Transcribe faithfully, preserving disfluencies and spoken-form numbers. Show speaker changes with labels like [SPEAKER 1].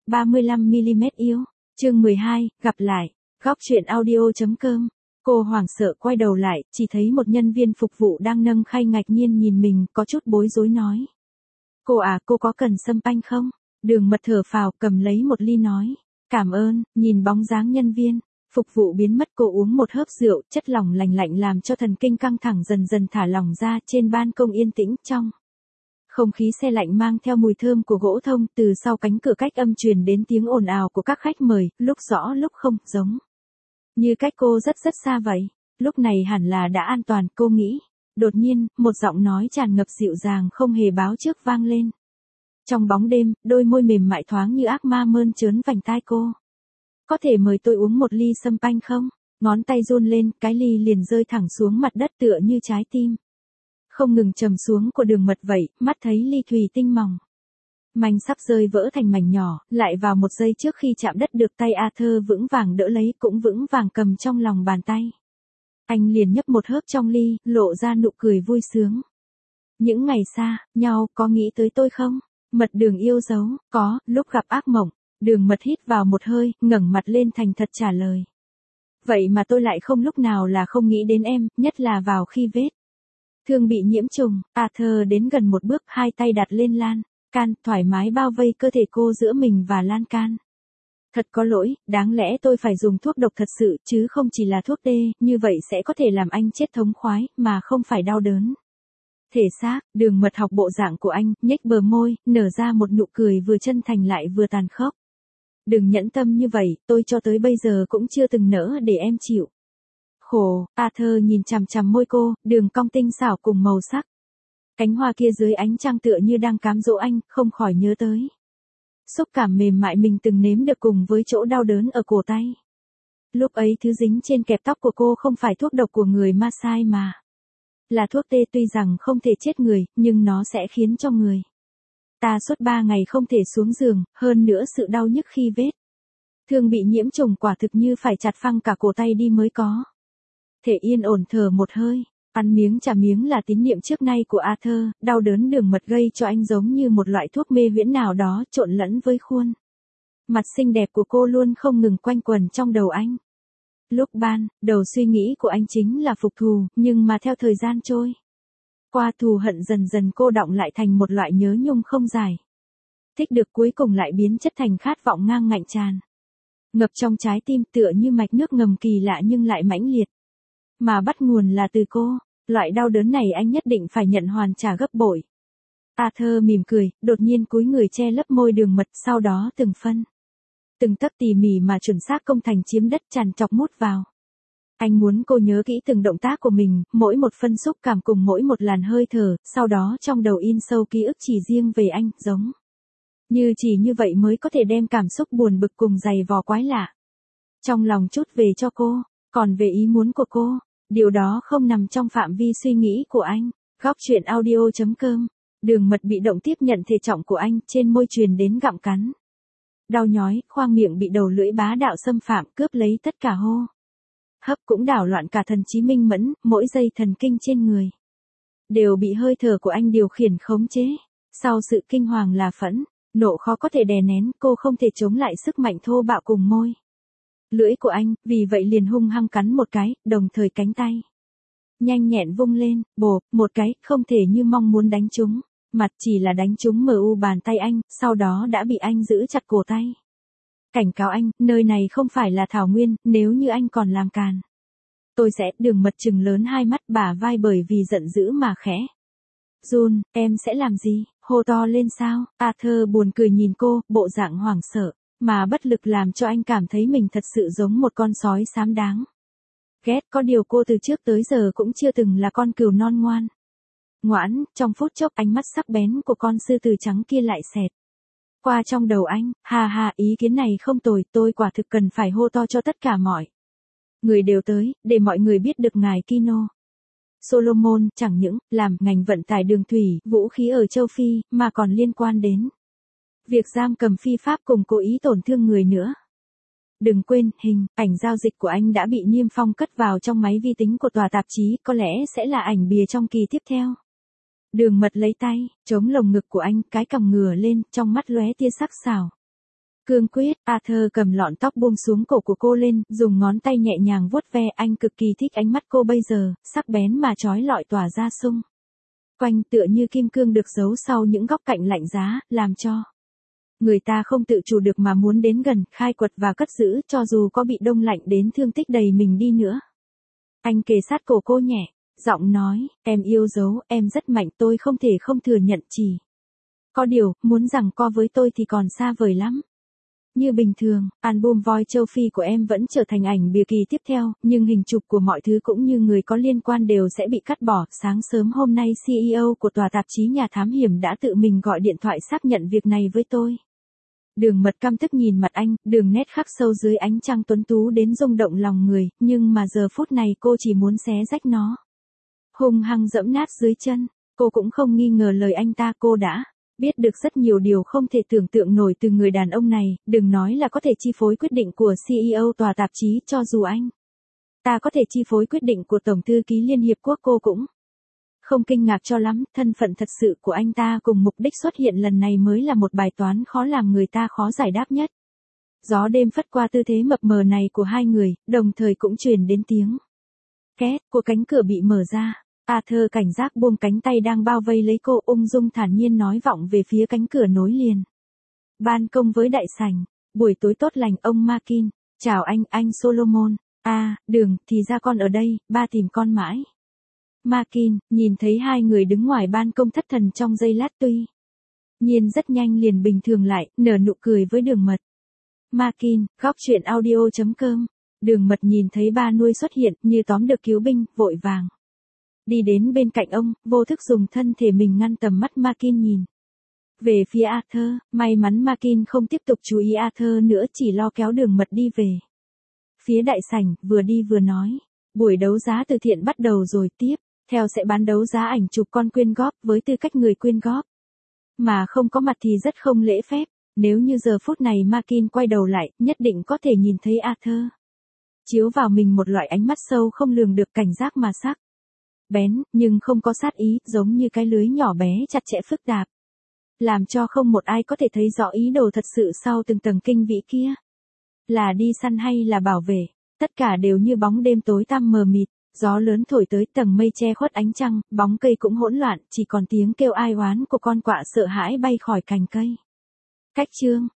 [SPEAKER 1] ba mươi lăm mi-li-mét yêu. Chương mười hai, gặp lại. Góc truyện audio.com. Cô hoảng sợ quay đầu lại, chỉ thấy một nhân viên phục vụ đang nâng khay ngạc nhiên nhìn mình, có chút bối rối nói. Cô à, cô có cần sâm panh không? Đường Mật thở phào, cầm lấy một ly nói. Cảm ơn. Nhìn bóng dáng nhân viên phục vụ biến mất, cô uống một hớp rượu, chất lỏng lành lạnh làm cho thần kinh căng thẳng dần dần thả lỏng ra. Trên ban công yên tĩnh, trong không khí se lạnh mang theo mùi thơm của gỗ thông, từ sau cánh cửa cách âm truyền đến tiếng ồn ào của các khách mời, lúc rõ lúc không, giống như cách cô rất rất xa vậy. Lúc này hẳn là đã an toàn, cô nghĩ. Đột nhiên, một giọng nói tràn ngập dịu dàng không hề báo trước vang lên. Trong bóng đêm, đôi môi mềm mại thoáng như ác ma mơn trớn vành tai cô. Có thể mời tôi uống một ly sâm panh không? Ngón tay run lên, cái ly liền rơi thẳng xuống mặt đất tựa như trái tim không ngừng trầm xuống của Đường Mật vậy, mắt thấy ly thủy tinh mỏng manh sắp rơi vỡ thành mảnh nhỏ, lại vào một giây trước khi chạm đất được tay Arthur vững vàng đỡ lấy, cũng vững vàng cầm trong lòng bàn tay. Anh liền nhấp một hớp trong ly, lộ ra nụ cười vui sướng. Những ngày xa nhau, có nghĩ tới tôi không? Mật Đường yêu dấu, có, lúc gặp ác mộng. Đường Mật hít vào một hơi, ngẩng mặt lên thành thật trả lời. Vậy mà tôi lại không lúc nào là không nghĩ đến em, nhất là vào khi vết thương bị nhiễm trùng. Arthur đến gần một bước, hai tay đặt lên lan can, thoải mái bao vây cơ thể cô giữa mình và lan can. Thật có lỗi, đáng lẽ tôi phải dùng thuốc độc thật sự, chứ không chỉ là thuốc tê, như vậy sẽ có thể làm anh chết thống khoái, mà không phải đau đớn thể xác. Đường Mật học bộ dạng của anh, nhếch bờ môi, nở ra một nụ cười vừa chân thành lại vừa tàn khốc. Đừng nhẫn tâm như vậy, tôi cho tới bây giờ cũng chưa từng nỡ để em chịu khổ. Arthur nhìn chằm chằm môi cô, đường cong tinh xảo cùng màu sắc cánh hoa kia dưới ánh trăng tựa như đang cám dỗ anh, không khỏi nhớ tới xúc cảm mềm mại mình từng nếm được cùng với chỗ đau đớn ở cổ tay. Lúc ấy thứ dính trên kẹp tóc của cô không phải thuốc độc của người Maasai mà là thuốc tê, tuy rằng không thể chết người, nhưng nó sẽ khiến cho người ta suốt ba ngày không thể xuống giường, hơn nữa sự đau nhức khi vết thương bị nhiễm trùng quả thực như phải chặt phăng cả cổ tay đi mới có thể yên ổn thở một hơi. Ăn miếng trả miếng là tín niệm trước nay của Arthur, đau đớn Đường Mật gây cho anh giống như một loại thuốc mê huyễn nào đó trộn lẫn với khuôn mặt xinh đẹp của cô luôn không ngừng quanh quẩn trong đầu anh. Lúc ban đầu suy nghĩ của anh chính là phục thù, nhưng mà theo thời gian trôi qua, thù hận dần dần cô đọng lại thành một loại nhớ nhung không giải thích được, cuối cùng lại biến chất thành khát vọng ngang ngạnh tràn ngập trong trái tim, tựa như mạch nước ngầm kỳ lạ nhưng lại mãnh liệt, mà bắt nguồn là từ cô. Loại đau đớn này anh nhất định phải nhận hoàn trả gấp bội. Arthur mỉm cười, đột nhiên cúi người che lấp môi Đường Mật, sau đó từng phân từng tấc tỉ mỉ mà chuẩn xác công thành chiếm đất tràn trọc mút vào. Anh muốn cô nhớ kỹ từng động tác của mình, mỗi một phân xúc cảm cùng mỗi một làn hơi thở, sau đó trong đầu in sâu ký ức chỉ riêng về anh, giống như chỉ như vậy mới có thể đem cảm xúc buồn bực cùng giày vò quái lạ trong lòng chút về cho cô. Còn về ý muốn của cô, điều đó không nằm trong phạm vi suy nghĩ của anh. Góc truyện audio.com. Đường Mật bị động tiếp nhận thể trọng của anh, trên môi truyền đến gặm cắn đau nhói, khoang miệng bị đầu lưỡi bá đạo xâm phạm, cướp lấy tất cả hô hấp, cũng đảo loạn cả thần trí minh mẫn, mỗi dây thần kinh trên người đều bị hơi thở của anh điều khiển khống chế. Sau sự kinh hoàng là phẫn nộ khó có thể đè nén, cô không thể chống lại sức mạnh thô bạo cùng môi lưỡi của anh, vì vậy liền hung hăng cắn một cái, đồng thời cánh tay nhanh nhẹn vung lên, bộp, một cái, không thể như mong muốn đánh trúng mặt, chỉ là đánh trúng mờ u bàn tay anh, sau đó đã bị anh giữ chặt cổ tay. Cảnh cáo anh, nơi này không phải là thảo nguyên, nếu như anh còn làm càn, tôi sẽ. Đường Mật trừng lớn hai mắt, bả vai bởi vì giận dữ mà khẽ run. Em sẽ làm gì? Hô to lên sao? Arthur buồn cười nhìn cô, bộ dạng hoảng sợ mà bất lực làm cho anh cảm thấy mình thật sự giống một con sói xám đáng ghét. Có điều cô từ trước tới giờ cũng chưa từng là con cừu non ngoan ngoãn. Trong phút chốc, ánh mắt sắc bén của con sư tử trắng kia lại xẹt qua trong đầu anh. Ha ha, ý kiến này không tồi, tôi quả thực cần phải hô to cho tất cả mọi người đều tới, để mọi người biết được ngài Kino Solomon chẳng những làm ngành vận tải đường thủy, vũ khí ở châu Phi, mà còn liên quan đến việc giam cầm phi pháp cùng cố ý tổn thương người nữa. Đừng quên, hình ảnh giao dịch của anh đã bị niêm phong cất vào trong máy vi tính của tòa tạp chí, có lẽ sẽ là ảnh bìa trong kỳ tiếp theo. Đường Mật lấy tay chống lồng ngực của anh, cái cằm ngửa lên, trong mắt lóe tia sắc sảo Cương quyết, Arthur cầm lọn tóc buông xuống cổ của cô lên, dùng ngón tay nhẹ nhàng vuốt ve. Anh cực kỳ thích ánh mắt cô bây giờ, sắc bén mà chói lọi tỏa ra xung quanh, tựa như kim cương được giấu sau những góc cạnh lạnh giá, làm cho người ta không tự chủ được mà muốn đến gần, khai quật và cất giữ, cho dù có bị đông lạnh đến thương tích đầy mình đi nữa. Anh kề sát cổ cô nhẹ, giọng nói, em yêu dấu, em rất mạnh, tôi không thể không thừa nhận, chỉ có điều, muốn rằng co với tôi thì còn xa vời lắm. Như bình thường, album Voi Châu Phi của em vẫn trở thành ảnh bìa kỳ tiếp theo, nhưng hình chụp của mọi thứ cũng như người có liên quan đều sẽ bị cắt bỏ. Sáng sớm hôm nay xê e ô của tòa tạp chí Nhà Thám Hiểm đã tự mình gọi điện thoại xác nhận việc này với tôi. Đường Mật căm tức nhìn mặt anh, đường nét khắc sâu dưới ánh trăng tuấn tú đến rung động lòng người, nhưng mà giờ phút này cô chỉ muốn xé rách nó. Hung hăng dẫm nát dưới chân, cô cũng không nghi ngờ lời anh ta, cô đã biết được rất nhiều điều không thể tưởng tượng nổi từ người đàn ông này, đừng nói là có thể chi phối quyết định của xê e ô tòa tạp chí, cho dù anh ta có thể chi phối quyết định của Tổng thư ký Liên Hiệp Quốc cô cũng không kinh ngạc cho lắm. Thân phận thật sự của anh ta cùng mục đích xuất hiện lần này mới là một bài toán khó làm người ta khó giải đáp nhất. Gió đêm phất qua tư thế mập mờ này của hai người, đồng thời cũng truyền đến tiếng két của cánh cửa bị mở ra. Arthur cảnh giác buông cánh tay đang bao vây lấy cô, ung dung thản nhiên nói vọng về phía cánh cửa nối liền ban công với đại sảnh. Buổi tối tốt lành ông Markin. Chào anh, anh Solomon. À, Đường, thì ra con ở đây, ba tìm con mãi. Markin, nhìn thấy hai người đứng ngoài ban công thất thần trong giây lát, tuy nhiên rất nhanh liền bình thường lại, nở nụ cười với Đường Mật. Markin, góc truyện audio chấm com. Đường Mật nhìn thấy ba nuôi xuất hiện, như tóm được cứu binh, vội vàng đi đến bên cạnh ông, vô thức dùng thân thể mình ngăn tầm mắt Markin nhìn về phía Arthur. May mắn Markin không tiếp tục chú ý Arthur nữa, chỉ lo kéo Đường Mật đi về phía đại sảnh, vừa đi vừa nói, buổi đấu giá từ thiện bắt đầu rồi, tiếp theo sẽ bán đấu giá ảnh chụp con quyên góp. Với tư cách người quyên góp mà không có mặt thì rất không lễ phép. Nếu như giờ phút này Markin quay đầu lại, nhất định có thể nhìn thấy Arthur chiếu vào mình một loại ánh mắt sâu không lường được, cảnh giác mà sắc bén, nhưng không có sát ý, giống như cái lưới nhỏ bé chặt chẽ phức tạp, làm cho không một ai có thể thấy rõ ý đồ thật sự sau từng tầng kinh vĩ kia. Là đi săn hay là bảo vệ, tất cả đều như bóng đêm tối tăm mờ mịt. Gió lớn thổi tới, tầng mây che khuất ánh trăng, bóng cây cũng hỗn loạn, chỉ còn tiếng kêu ai oán của con quạ sợ hãi bay khỏi cành cây. Cách chương